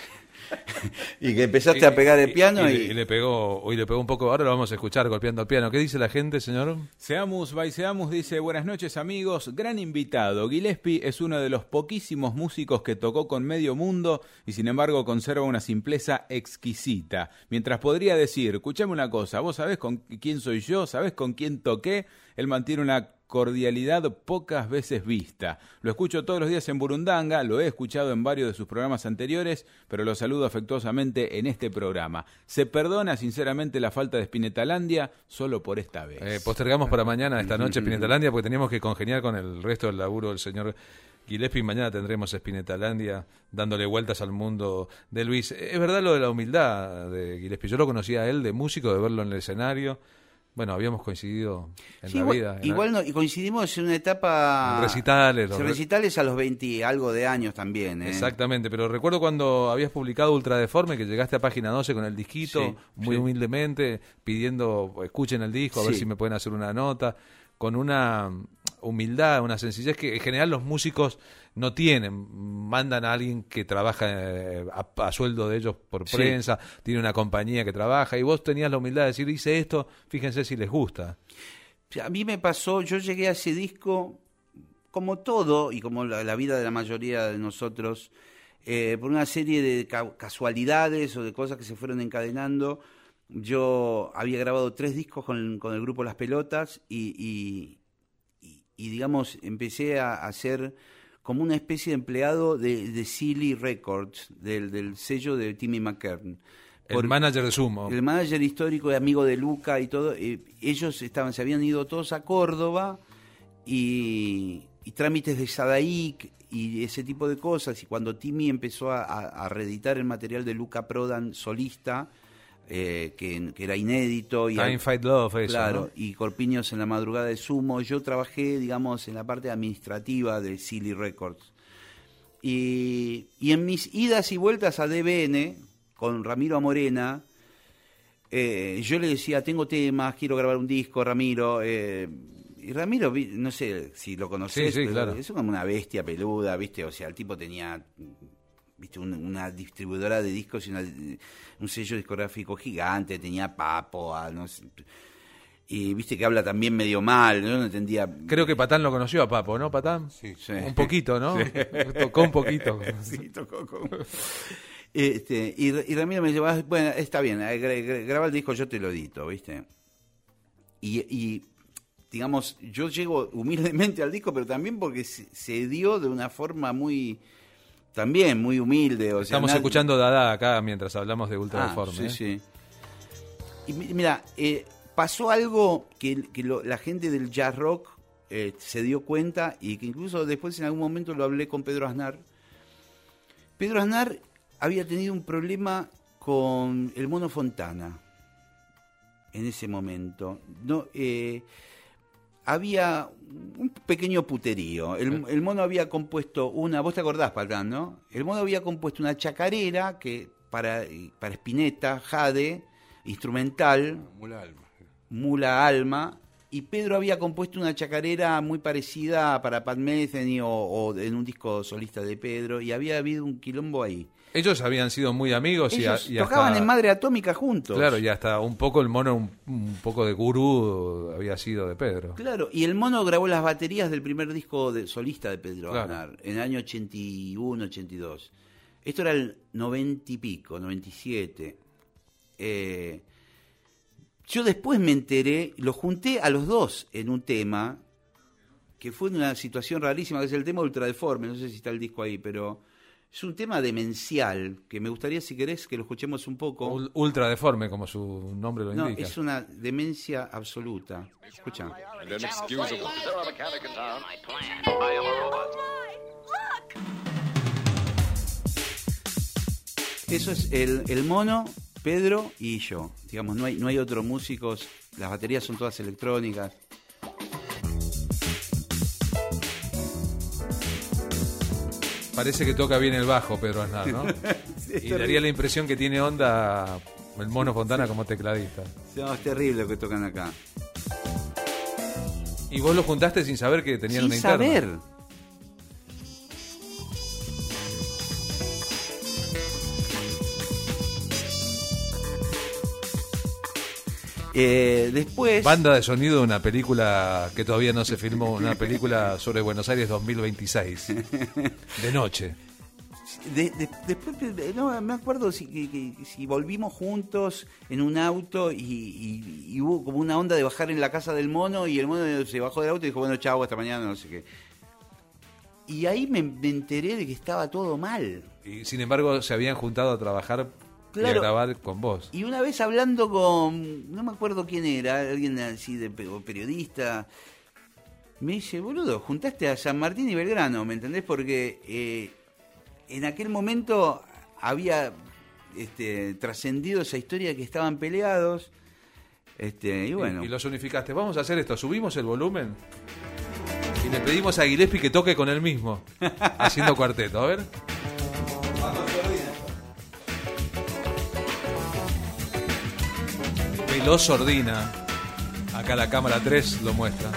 Y que empezaste a pegar el piano y... y, y le pegó, hoy le pegó un poco, ahora lo vamos a escuchar golpeando el piano. ¿Qué dice la gente, señor? Seamus Baiseamus dice, buenas noches amigos, gran invitado. Gillespie es uno de los poquísimos músicos que tocó con medio mundo y sin embargo conserva una simpleza exquisita. Mientras podría decir, escuchame una cosa, vos sabés con quién soy yo, sabés con quién toqué, él mantiene una cordialidad pocas veces vista. Lo escucho todos los días en Burundanga, lo he escuchado en varios de sus programas anteriores, pero lo saludo afectuosamente en este programa. Se perdona sinceramente la falta de Spinetalandia solo por esta vez. Eh, postergamos para mañana, esta noche, Spinetalandia, porque teníamos que congeniar con el resto del laburo del señor Gillespie. Mañana tendremos Spinetalandia dándole vueltas al mundo de Luis. Es verdad lo de la humildad de Gillespie. Yo lo conocía a él de músico, de verlo en el escenario. Bueno, habíamos coincidido en sí, la igual, vida. En igual la... no, y coincidimos en una etapa... En recitales. Los... Recitales a los veinte algo de años también. ¿eh? Exactamente, pero recuerdo cuando habías publicado Ultradeforme, que llegaste a página doce con el disquito, sí, muy sí. humildemente, pidiendo, escuchen el disco, a sí. ver si me pueden hacer una nota, con una humildad, una sencillez que en general los músicos no tienen. Mandan a alguien que trabaja eh, a, a sueldo de ellos por sí. prensa, tiene una compañía que trabaja, y vos tenías la humildad de decir, hice esto, fíjense si les gusta. A mí me pasó, yo llegué a ese disco, como todo, y como la, la vida de la mayoría de nosotros, eh, por una serie de ca- casualidades o de cosas que se fueron encadenando. Yo había grabado tres discos con, con el grupo Las Pelotas y, y, y, y digamos, empecé a hacer como una especie de empleado de, de Silly Records, del, del sello de Timmy McKern. El manager de Sumo. El manager histórico y amigo de Luca y todo. Eh, ellos estaban, se habían ido todos a Córdoba y, y trámites de Sadaic y ese tipo de cosas. Y cuando Timmy empezó a, a, a reeditar el material de Luca Prodan solista, Eh, que, que era inédito y Time Fight Love, eso, claro, ¿no? y Corpiños en la madrugada de Sumo. Yo trabajé, digamos, en la parte administrativa de Silly Records y, y en mis idas y vueltas a D B N con Ramiro Morena, eh, yo le decía, tengo temas, quiero grabar un disco, Ramiro, eh, y Ramiro, no sé si lo conocés, sí, sí, pero claro. es como una bestia peluda, ¿viste? O sea, el tipo tenía... viste una, una distribuidora de discos y una, un sello discográfico gigante, tenía Papo, a, no sé, y viste que habla también medio mal, yo no entendía. Creo que Patán lo conoció a Papo, ¿no, Patán? Sí, sí. Un poquito, ¿no? Sí. Tocó un poquito. Sí, tocó con... Este, y, y Ramiro me dice, bueno, está bien, graba el disco, yo te lo edito, ¿viste? Y, y digamos, yo llego humildemente al disco, pero también porque se, se dio de una forma muy... También muy humilde. O Estamos sea, escuchando Dada acá mientras hablamos de Ultradeforme. Ah, sí, ¿eh? sí. Y mira, eh, pasó algo que, que lo, la gente del jazz rock eh, se dio cuenta y que incluso después en algún momento lo hablé con Pedro Aznar. Pedro Aznar había tenido un problema con el Mono Fontana en ese momento. No, eh, había un pequeño puterío. El, el Mono había compuesto una... Vos te acordás, Patán, ¿no? El Mono había compuesto una chacarera que para, para Spinetta, Jade, instrumental, Mula Alma. Mula Alma, y Pedro había compuesto una chacarera muy parecida para Pat Metheny o, o en un disco solista de Pedro, y había habido un quilombo ahí. Ellos habían sido muy amigos Ellos y, a, y tocaban hasta, en Madre Atómica juntos. Claro, y hasta un poco el Mono, un, un poco de gurú había sido de Pedro. Claro, y el Mono grabó las baterías del primer disco de solista de Pedro Claro. Aznar, en el año ochenta y uno, ochenta y dos. Esto era el noventa y pico, noventa y siete. Eh, yo después me enteré, los junté a los dos en un tema, que fue una situación rarísima, que es el tema Ultradeforme, no sé si está el disco ahí, pero... Es un tema demencial, que me gustaría, si querés, que lo escuchemos un poco. Ul- Ultradeforme, como su nombre lo No, indica. es una demencia absoluta. Escucha. Eso es el, el Mono, Pedro y yo. Digamos, no hay, no hay otros músicos, las baterías son todas electrónicas. Parece que toca bien el bajo Pedro Aznar, ¿no? Sí, es Y terrible. daría la impresión que tiene onda el Mono Fontana como tecladista. No, es terrible lo que tocan acá. Y vos lo juntaste sin saber que tenían Sin una interna. saber. Eh, después... Banda de sonido de una película que todavía no se filmó, una película sobre Buenos Aires dos mil veintiséis, de noche. De, de, después, no me acuerdo si, que, que, si volvimos juntos en un auto y, y, y hubo como una onda de bajar en la casa del mono y el mono se bajó del auto y dijo, bueno, chao, hasta mañana, no sé qué. Y ahí me, me enteré de que estaba todo mal. Y sin embargo se habían juntado a trabajar Claro. y a grabar con vos. Y una vez hablando con, no me acuerdo quién era, alguien así de periodista, me dice, boludo, juntaste a San Martín y Belgrano, ¿me entendés? Porque eh, en aquel momento había este, trascendido esa historia de que estaban peleados, este, y bueno. Y, y los unificaste. Vamos a hacer esto, subimos el volumen y le pedimos a Gillespie que toque con él mismo, haciendo cuarteto, a ver. Veloz Sordina. Acá la cámara tres lo muestra.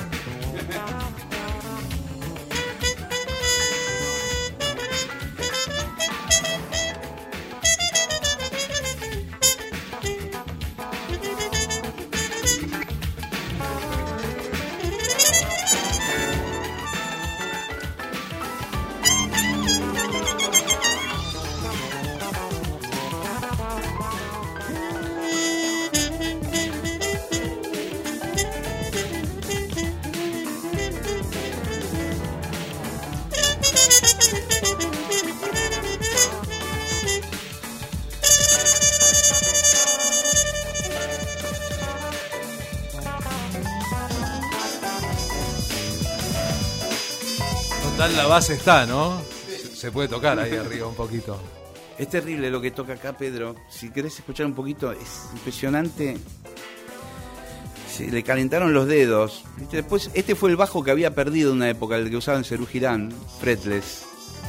La base está, ¿no? Se puede tocar ahí arriba un poquito. Es terrible lo que toca acá, Pedro. Si querés escuchar un poquito, es impresionante. Se le calentaron los dedos. Después, este fue el bajo que había perdido en una época, el que usaba en Serú Girán, fretless.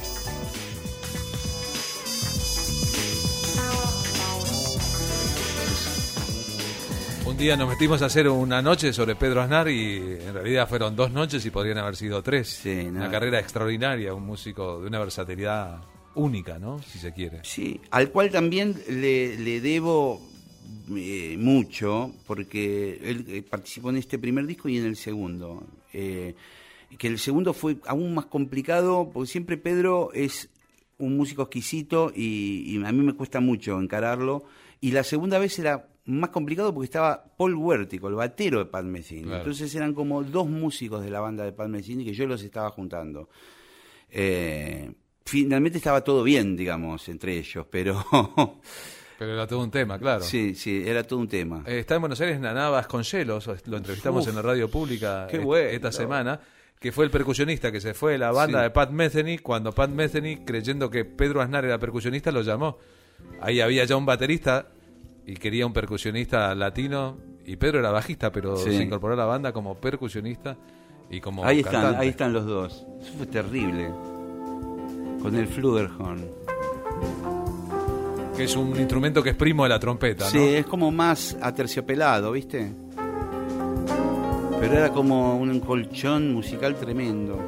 Un día nos metimos a hacer una noche sobre Pedro Aznar y en realidad fueron dos noches y podrían haber sido tres. Sí, una carrera extraordinaria, un músico de una versatilidad única, ¿no? Si se quiere. Sí, al cual también le, le debo eh, mucho, porque él eh, participó en este primer disco y en el segundo. Eh, que el segundo fue aún más complicado, porque siempre Pedro es un músico exquisito y, y a mí me cuesta mucho encararlo. Y la segunda vez era más complicado porque estaba Paul Huértico, el batero de Pat Metheny. Claro. Entonces eran como dos músicos de la banda de Pat Metheny que yo los estaba juntando. Eh, finalmente estaba todo bien, digamos, entre ellos, pero... Pero era todo un tema, claro. Sí, sí, era todo un tema. Eh, está en Buenos Aires Naná Vasconcelos, lo entrevistamos Uf, en la radio pública qué bueno. esta semana, que fue el percusionista que se fue de la banda sí. de Pat Metheny, cuando Pat Metheny, creyendo que Pedro Aznar era percusionista, lo llamó. Ahí había ya un baterista y quería un percusionista latino, y Pedro era bajista, pero sí. se incorporó a la banda como percusionista y como ahí cantante. Están, ahí están los dos. Eso fue terrible. Con el flugelhorn. Que es un instrumento que es primo de la trompeta, sí, ¿no? Sí, es como más aterciopelado, ¿viste? Pero era como un colchón musical tremendo.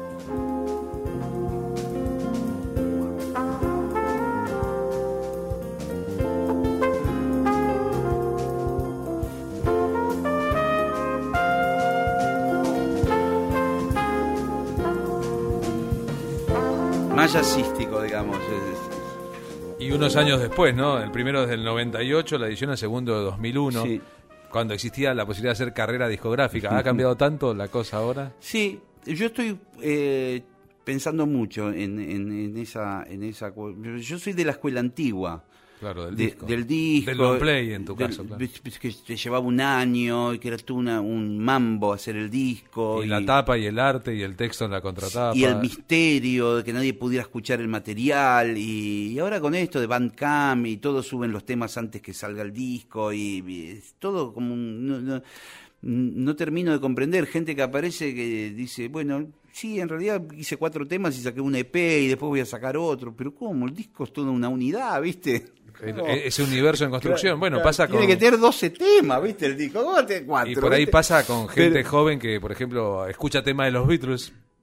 Más jazzístico, digamos. Y unos años después, ¿no? El primero es del noventa y ocho, la edición, el segundo de dos mil uno, sí. cuando existía la posibilidad de hacer carrera discográfica. ¿Ha cambiado tanto la cosa ahora? Sí, yo estoy eh, pensando mucho en, en, en esa... en esa. Yo soy de la escuela antigua. Claro, del de, disco. Del disco. Del long play, en tu del, caso, claro. Que te llevaba un año y que era tú una, un mambo hacer el disco. Y, y la tapa y el arte y el texto en la contratapa. Y el misterio de que nadie pudiera escuchar el material. Y, y ahora con esto de Bandcamp y todos suben los temas antes que salga el disco. Y, y es todo como un... No, no, no termino de comprender. Gente que aparece que dice, bueno... Sí, en realidad hice cuatro temas y saqué un E P y después voy a sacar otro. Pero ¿cómo? El disco es toda una unidad, ¿viste? El, ese universo en construcción. Claro, bueno, claro. pasa con... Tiene que tener doce temas, ¿viste? El disco. ¿Cómo te cuatro? Y por ahí ¿viste? pasa con gente Pero... joven que, por ejemplo, escucha temas de los Beatles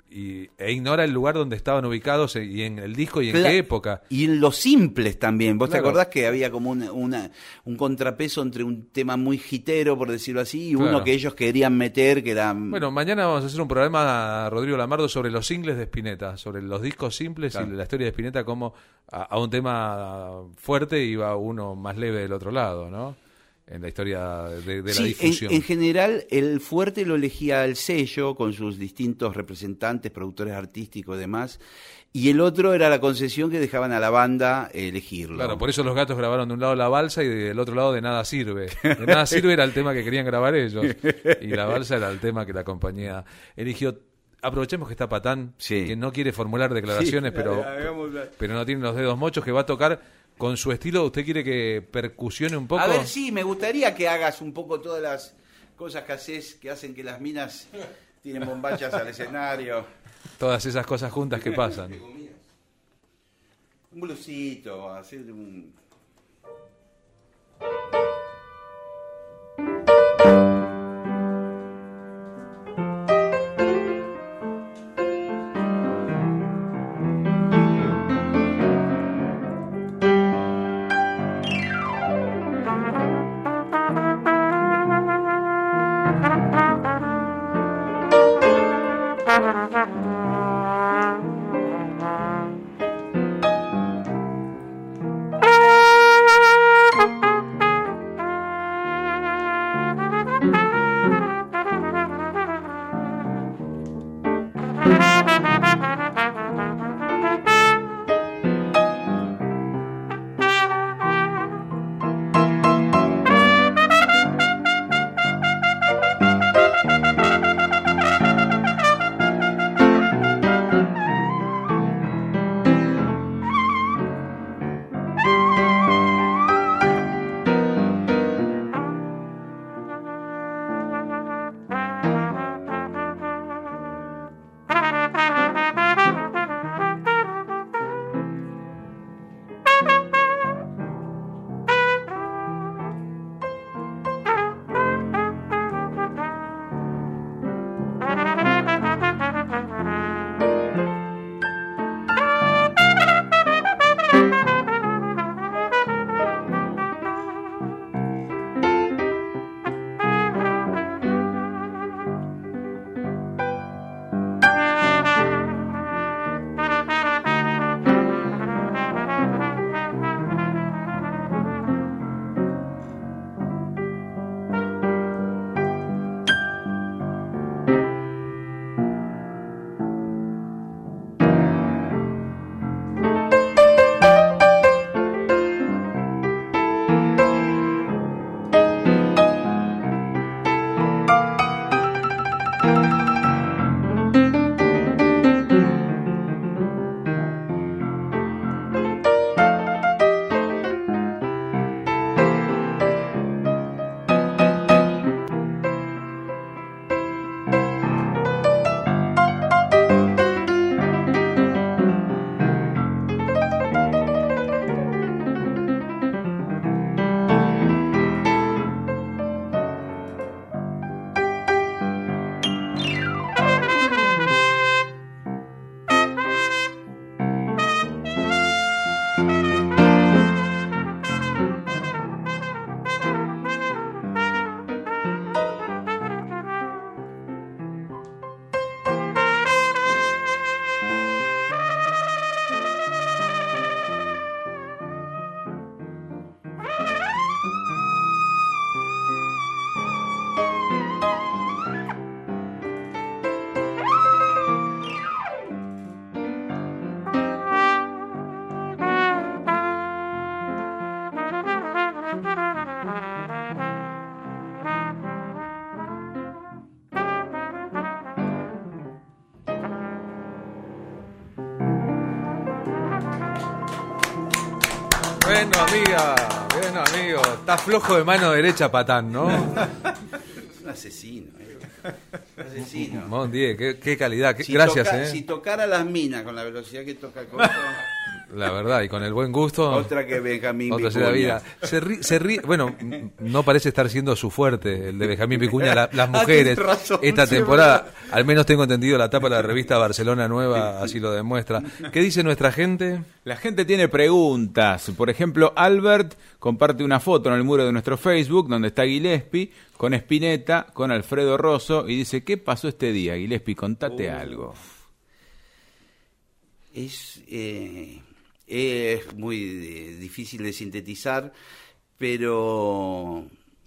y, e ignora el lugar donde estaban ubicados y en el disco y en Claro. qué época. Y en los simples también. ¿Vos Claro. te acordás que había como una, una- un contrapeso entre un tema muy hitero, por decirlo así, y Claro. uno que ellos querían meter, que era... Bueno, mañana vamos a hacer un programa, Rodrigo Lamardo, sobre los singles de Spinetta, sobre los discos simples Claro. y la historia de Spinetta, como a, a un tema fuerte iba uno más leve del otro lado, ¿no? En la historia de, de la Sí, difusión. en, en general el fuerte lo elegía el sello con sus distintos representantes, productores artísticos y demás, y el otro era la concesión que dejaban a la banda elegirlo. Claro, por eso los Gatos grabaron de un lado La Balsa y del otro lado De Nada Sirve. De Nada Sirve era el tema que querían grabar ellos y La Balsa era el tema que la compañía eligió. Aprovechemos que está Patán, Sí. que no quiere formular declaraciones, Sí, pero, hagámosla. pero no tiene los dedos mochos, que va a tocar con su estilo. ¿Usted quiere que percusione un poco? A ver, sí, me gustaría que hagas un poco todas las cosas que haces, que hacen que las minas tienen bombachas al escenario. Todas esas cosas juntas que pasan. Un blusito, hacer un... Bueno, amiga, bueno, amigo. Está flojo de mano derecha, Patán, ¿no? Un asesino, eh. Un asesino. Mon Dieu, qué, qué calidad. Qué, Si gracias, toca- eh. Si tocara las minas con la velocidad que toca el costo, La verdad, y con el buen gusto. Otra que Benjamín otra Vicuña. la vida. Se ríe, se ríe, bueno, no parece estar siendo su fuerte, el de Benjamín Vicuña, la, las mujeres. Ah, tienes razón, esta sí, temporada, verdad. al menos tengo entendido, la tapa de la revista Barcelona Nueva, así lo demuestra. ¿Qué dice nuestra gente? La gente tiene preguntas. Por ejemplo, Albert comparte una foto en el muro de nuestro Facebook donde está Gillespie con Spinetta, con Alfredo Rosso y dice, ¿qué pasó este día, Gillespie? Contate Uh. algo. Es, eh, es muy eh, difícil de sintetizar, pero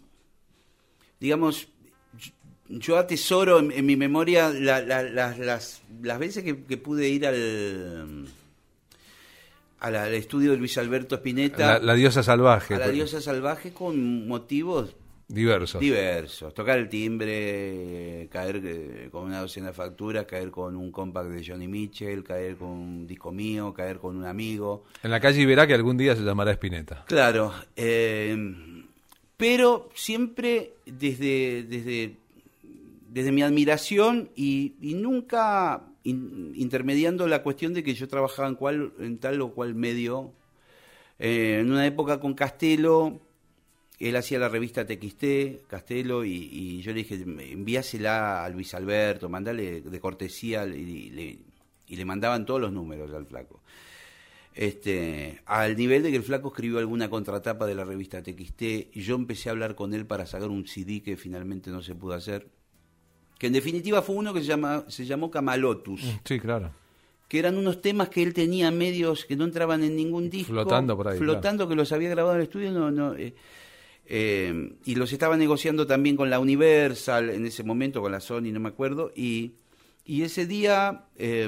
digamos, yo, yo atesoro en, en mi memoria la, la, la, las, las veces que, que pude ir al, al, al estudio de Luis Alberto Spinetta, La, la diosa salvaje. a la pues, diosa salvaje, con motivos Diversos. diversos. Tocar el timbre, caer eh, con una docena de facturas, caer con un compact de Johnny Mitchell, caer con un disco mío, caer con un amigo. En la calle verá que algún día se llamará Spinetta. Claro, eh, pero siempre desde, desde, desde mi admiración y, y nunca in, intermediando la cuestión de que yo trabajaba en, cual, en tal o cual medio. Eh, en una época con Castelo, él hacía la revista T X T, Castelo, y, y yo le dije, envíasela a Luis Alberto, mandale de cortesía, y, y, le, y le mandaban todos los números al flaco. Este, al nivel de que el flaco escribió alguna contratapa de la revista T X T, y yo empecé a hablar con él para sacar un C D que finalmente no se pudo hacer, que en definitiva fue uno que se, llama, se llamó Camalotus. Sí, claro. Que eran unos temas que él tenía medios que no entraban en ningún disco. Flotando por ahí. Flotando, claro. Que los había grabado en el estudio, no... no eh, Eh, y los estaba negociando también con la Universal en ese momento, con la Sony, no me acuerdo, y, y ese día, eh,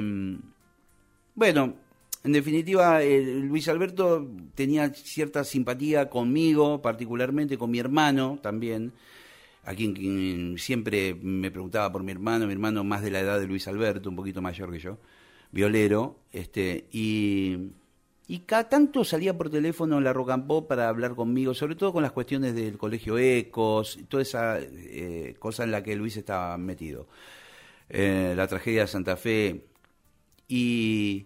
bueno, en definitiva, eh, Luis Alberto tenía cierta simpatía conmigo, particularmente con mi hermano también, a quien, quien siempre me preguntaba por mi hermano, mi hermano más de la edad de Luis Alberto, un poquito mayor que yo, violero, este, y... Y cada tanto salía por teléfono en la Rock and Pop para hablar conmigo, sobre todo con las cuestiones del Colegio Ecos, toda esa eh, cosa en la que Luis estaba metido. Eh, la tragedia de Santa Fe. Y,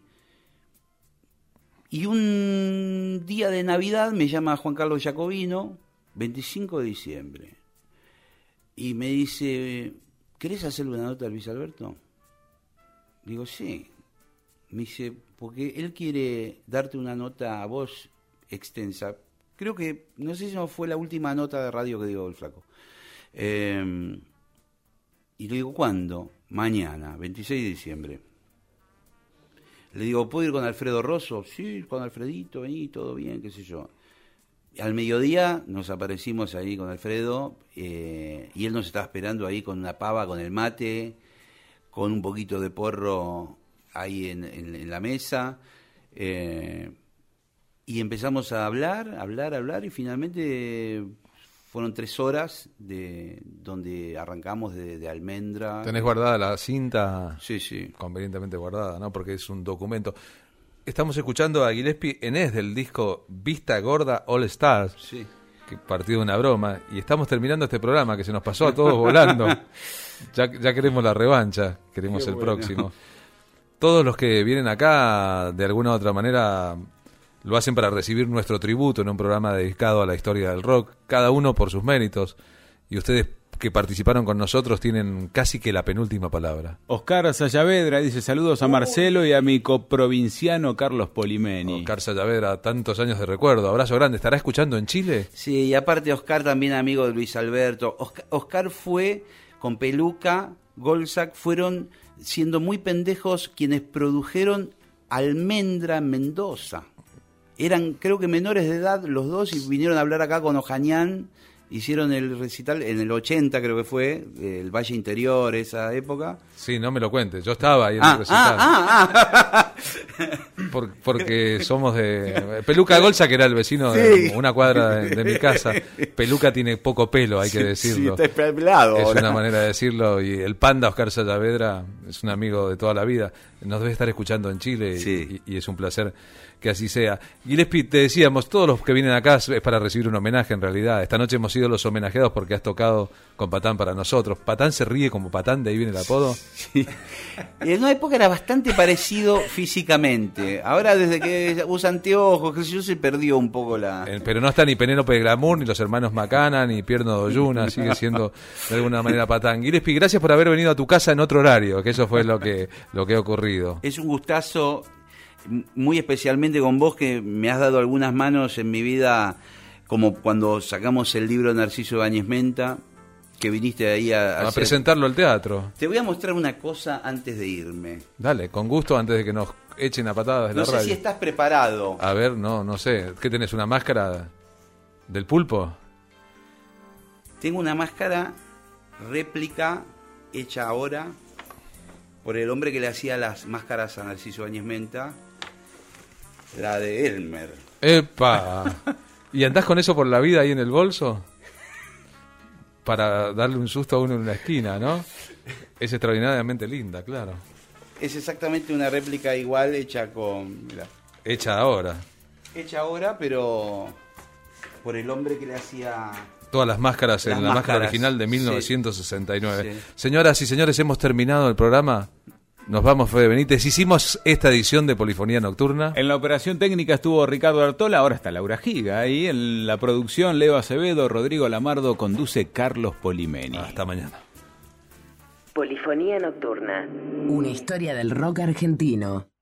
y un día de Navidad me llama Juan Carlos Jacobino, veinticinco de diciembre, y me dice, ¿querés hacerle una nota a Luis Alberto? Digo, sí. Me dice, porque él quiere darte una nota a vos extensa. Creo que, no sé si no fue la última nota de radio que dio el flaco. Eh, y le digo, ¿cuándo? Mañana, veintiséis de diciembre. Le digo, ¿puedo ir con Alfredo Rosso? Sí, con Alfredito, vení, todo bien, qué sé yo. Al mediodía nos aparecimos ahí con Alfredo, eh, y él nos estaba esperando ahí con una pava, con el mate, con un poquito de porro ahí en, en, en la mesa, eh, y empezamos a hablar, hablar, hablar, y finalmente fueron tres horas de donde arrancamos de, de Almendra. ¿Tenés guardada la cinta? Sí, sí. Convenientemente guardada, ¿no? Porque es un documento. Estamos escuchando a Gillespie en Es del disco Vista Gorda All Stars, Sí. que partió de una broma, y estamos terminando este programa que se nos pasó a todos volando. Ya, ya queremos la revancha, queremos Qué el bueno. próximo. Todos los que vienen acá, de alguna u otra manera, lo hacen para recibir nuestro tributo en un programa dedicado a la historia del rock, cada uno por sus méritos, y ustedes que participaron con nosotros tienen casi que la penúltima palabra. Oscar Sayavedra dice, saludos a Marcelo y a mi coprovinciano Carlos Polimeni. Oscar Sayavedra, tantos años de recuerdo, abrazo grande. ¿Estará escuchando en Chile? Sí, y aparte Oscar también amigo de Luis Alberto. Oscar, Oscar fue con Peluca, Golzac, fueron siendo muy pendejos quienes produjeron Almendra en Mendoza. Eran creo que menores de edad los dos y vinieron a hablar acá con Ojañán, hicieron el recital en el ochenta creo que fue, el Valle Interior, esa época. Sí, no me lo cuentes, yo estaba ahí en Ah, el recital. ah, ah, Por- porque somos de... Peluca Golza, que era el vecino de Sí. una cuadra de, de mi casa. Peluca tiene poco pelo, hay que decirlo. Sí, está pelado Es ahora. una manera de decirlo. Y el panda Oscar Sayavedra es un amigo de toda la vida. Nos debe estar escuchando en Chile y- Sí. y, y es un placer que así sea. Gillespie, te decíamos, todos los que vienen acá es para recibir un homenaje en realidad. Esta noche hemos hemos sido los homenajeados porque has tocado con Patán para nosotros. Patán se ríe como Patán, de ahí viene el apodo. Sí. En una época era bastante parecido físicamente. Ahora desde que usa anteojos, qué sé yo, se perdió un poco la... Eh, pero no está ni Penélope Glamour, ni los hermanos Macana, ni Pierno Doyuna, sigue siendo de alguna manera Patán. Gillespie, gracias por haber venido a tu casa en otro horario, que eso fue lo que, lo que ha ocurrido. Es un gustazo, muy especialmente con vos, que me has dado algunas manos en mi vida, como cuando sacamos el libro Narciso Ibáñez Menta, que viniste ahí a, a, a hacer... presentarlo al teatro. Te voy a mostrar una cosa antes de irme. Dale, con gusto, antes de que nos echen a patadas de no la radio. No sé si estás preparado. A ver, no, no sé. ¿Qué tenés, una máscara del pulpo? Tengo una máscara réplica hecha ahora por el hombre que le hacía las máscaras a Narciso Ibáñez Menta, la de Elmer. ¡Epa! ¿Y andás con eso por la vida ahí en el bolso? Para darle un susto a uno en una esquina, ¿no? Es extraordinariamente linda, claro. Es exactamente una réplica igual hecha con... Mirá. Hecha ahora. Hecha ahora, pero por el hombre que le hacía... Todas las máscaras las en la máscaras, máscara original de mil novecientos sesenta y nueve. Sí. Señoras y señores, hemos terminado el programa. Nos vamos, Fede Benítez. Hicimos esta edición de Polifonía Nocturna. En la operación técnica estuvo Ricardo Artola, ahora está Laura Giga. Ahí en la producción, Leo Acevedo, Rodrigo Lamardo, conduce Carlos Polimeni. Hasta mañana. Polifonía Nocturna. Una historia del rock argentino.